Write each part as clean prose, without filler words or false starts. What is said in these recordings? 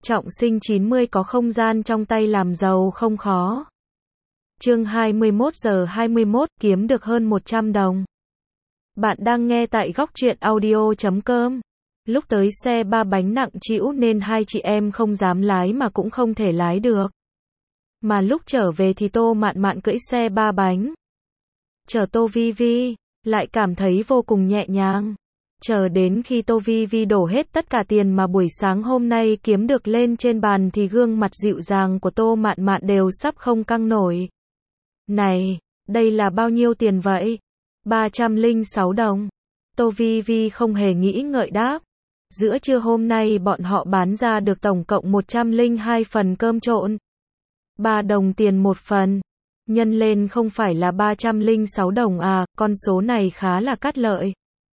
Trọng sinh 90 có không gian trong tay làm giàu không khó. Chương 21 giờ 21 kiếm được hơn 100 đồng. Bạn đang nghe tại góc truyện audio.com. Lúc tới xe 3 bánh nặng trĩu nên hai chị em không dám lái mà cũng không thể lái được. Mà lúc trở về thì Tô Mạn Mạn cưỡi xe 3 bánh. Chở Tô Vi Vi, lại cảm thấy vô cùng nhẹ nhàng. Chờ đến khi Tô Vi Vi đổ hết tất cả tiền mà buổi sáng hôm nay kiếm được lên trên bàn thì gương mặt dịu dàng của Tô Mạn Mạn đều sắp không căng nổi. Này, đây là bao nhiêu tiền vậy? 306 đồng. Tô Vi Vi không hề nghĩ ngợi đáp. Giữa trưa hôm nay bọn họ bán ra được tổng cộng 102 phần cơm trộn. 3 đồng tiền một phần. Nhân lên không phải là 306 đồng à, con số này khá là cắt lợi.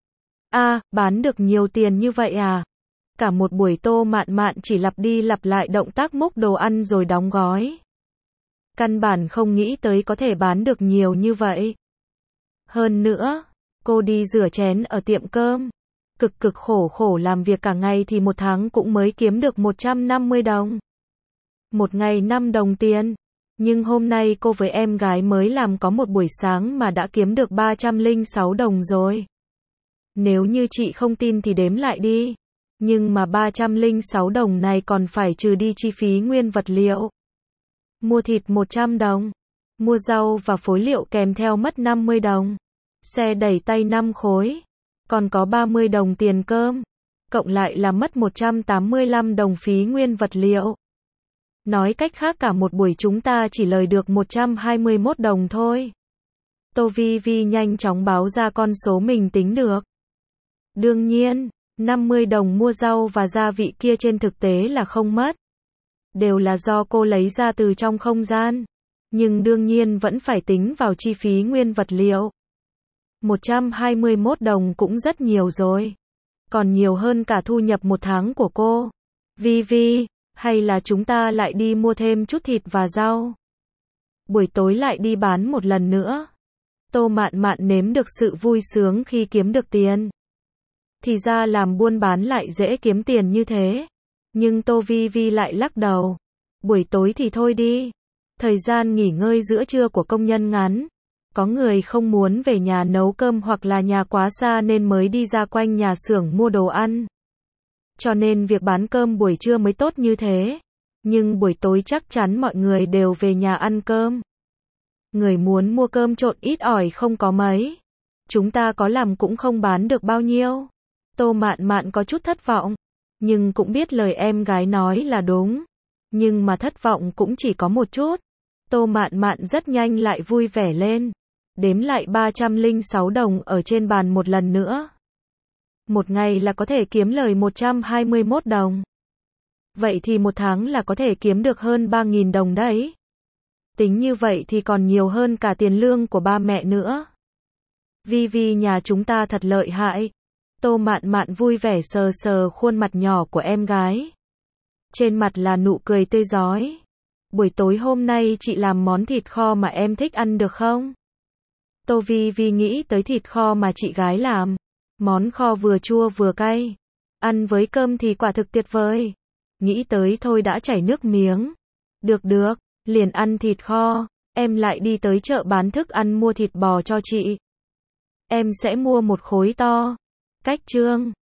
Bán được nhiều tiền như vậy à? Cả một buổi Tô Mạn Mạn chỉ lặp đi lặp lại động tác múc đồ ăn rồi đóng gói. Căn bản không nghĩ tới có thể bán được nhiều như vậy. Hơn nữa, cô đi rửa chén ở tiệm cơm. Cực khổ làm việc cả ngày thì một tháng cũng mới kiếm được 150 đồng. Một ngày 5 đồng tiền. Nhưng hôm nay cô với em gái mới làm có một buổi sáng mà đã kiếm được 306 đồng rồi. Nếu như chị không tin thì đếm lại đi. Nhưng mà 306 đồng này còn phải trừ đi chi phí nguyên vật liệu. Mua thịt 100 đồng. Mua rau và phối liệu kèm theo mất 50 đồng. Xe đẩy tay 5 khối. Còn có 30 đồng tiền cơm. Cộng lại là mất 185 đồng phí nguyên vật liệu. Nói cách khác cả một buổi chúng ta chỉ lời được 121 đồng thôi. Tô Vi Vi nhanh chóng báo ra con số mình tính được. Đương nhiên, 50 đồng mua rau và gia vị kia trên thực tế là không mất. Đều là do cô lấy ra từ trong không gian. Nhưng đương nhiên vẫn phải tính vào chi phí nguyên vật liệu. 121 đồng cũng rất nhiều rồi. Còn nhiều hơn cả thu nhập một tháng của cô. Vi Vi, hay là chúng ta lại đi mua thêm chút thịt và rau. Buổi tối lại đi bán một lần nữa. Tô Mạn Mạn nếm được sự vui sướng khi kiếm được tiền. Thì ra làm buôn bán lại dễ kiếm tiền như thế. Nhưng Tô Vi Vi lại lắc đầu. Buổi tối thì thôi đi. Thời gian nghỉ ngơi giữa trưa của công nhân ngắn. Có người không muốn về nhà nấu cơm hoặc là nhà quá xa nên mới đi ra quanh nhà xưởng mua đồ ăn. Cho nên việc bán cơm buổi trưa mới tốt như thế. Nhưng buổi tối chắc chắn mọi người đều về nhà ăn cơm. Người muốn mua cơm trộn ít ỏi không có mấy. Chúng ta có làm cũng không bán được bao nhiêu. Tô Mạn Mạn có chút thất vọng. Nhưng cũng biết lời em gái nói là đúng. Nhưng mà thất vọng cũng chỉ có một chút. Tô Mạn Mạn rất nhanh lại vui vẻ lên. Đếm lại 306 đồng ở trên bàn một lần nữa. Một ngày là có thể kiếm lời 121 đồng. Vậy thì một tháng là có thể kiếm được hơn 3.000 đồng đấy. Tính như vậy thì còn nhiều hơn cả tiền lương của ba mẹ nữa. Vi Vi nhà chúng ta thật lợi hại. Tô Mạn Mạn vui vẻ sờ sờ khuôn mặt nhỏ của em gái. Trên mặt là nụ cười tươi rói. Buổi tối hôm nay chị làm món thịt kho mà em thích ăn được không? Tô Vi Vi nghĩ tới thịt kho mà chị gái làm. Món kho vừa chua vừa cay. Ăn với cơm thì quả thực tuyệt vời. Nghĩ tới thôi đã chảy nước miếng. Được, liền ăn thịt kho. Em lại đi tới chợ bán thức ăn mua thịt bò cho chị. Em sẽ mua một khối to. Cách Trương.